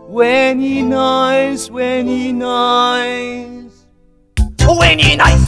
Very nice, very nice, very nice。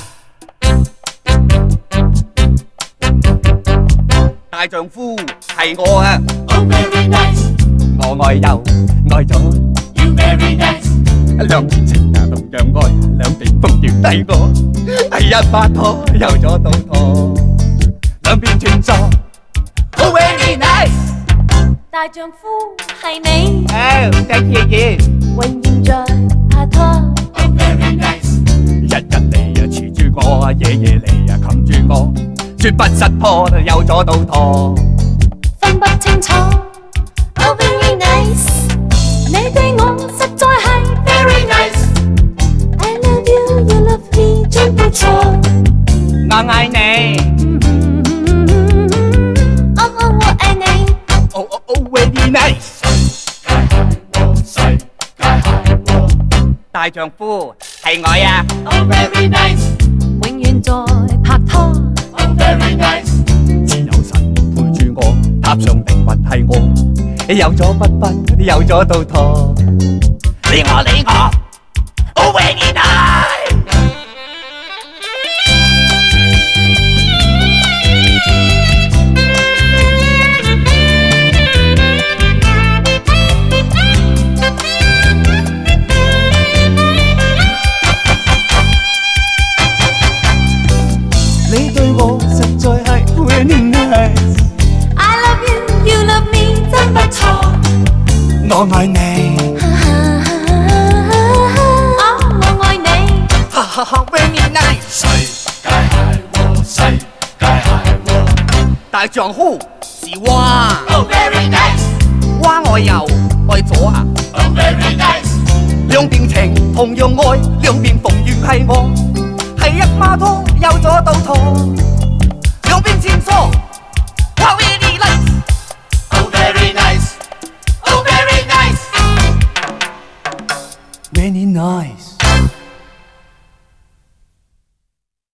大丈夫係我啊 Oh very nice， 我愛又愛咗。 You very nice， 兩邊情啊同樣愛，兩邊風搖低我，係一把拖又咗到拖，兩邊斷咗。Oh very nice。 大丈夫係你， Oh thank you。 永遠在拍拖。 Oh very nice， 日日嚟啊纏住我，夜夜嚟啊擒住我，絕不失拖又咗到拖。 分不清楚。Oh very nice， 你對我實在係 very nice， I love you, you love me， 真不錯。 我愛你。 我愛你。 Oh oh oh very nice。 世界係我， 大丈夫係我呀。 Oh very nice， 永遠在拍拖。 Oh very nice， 只有神陪住我，塔上靈魂係我，有咗不分，有咗到拖，你我，Oh very nice。你對我實在係 very nice， I love you, you love me， 真不錯。 我愛你， 我愛你。 哈哈哈 very nice。 世界係我，世界係我大丈夫是蛙， ，Oh very nice， 蛙愛右愛左啊， Oh very nice， 兩邊情同樣愛，兩邊逢遇係我，係一孖拖又咗到拖，兩邊穿梭，哇 very nice，Oh very nice，Oh very nice， very nice。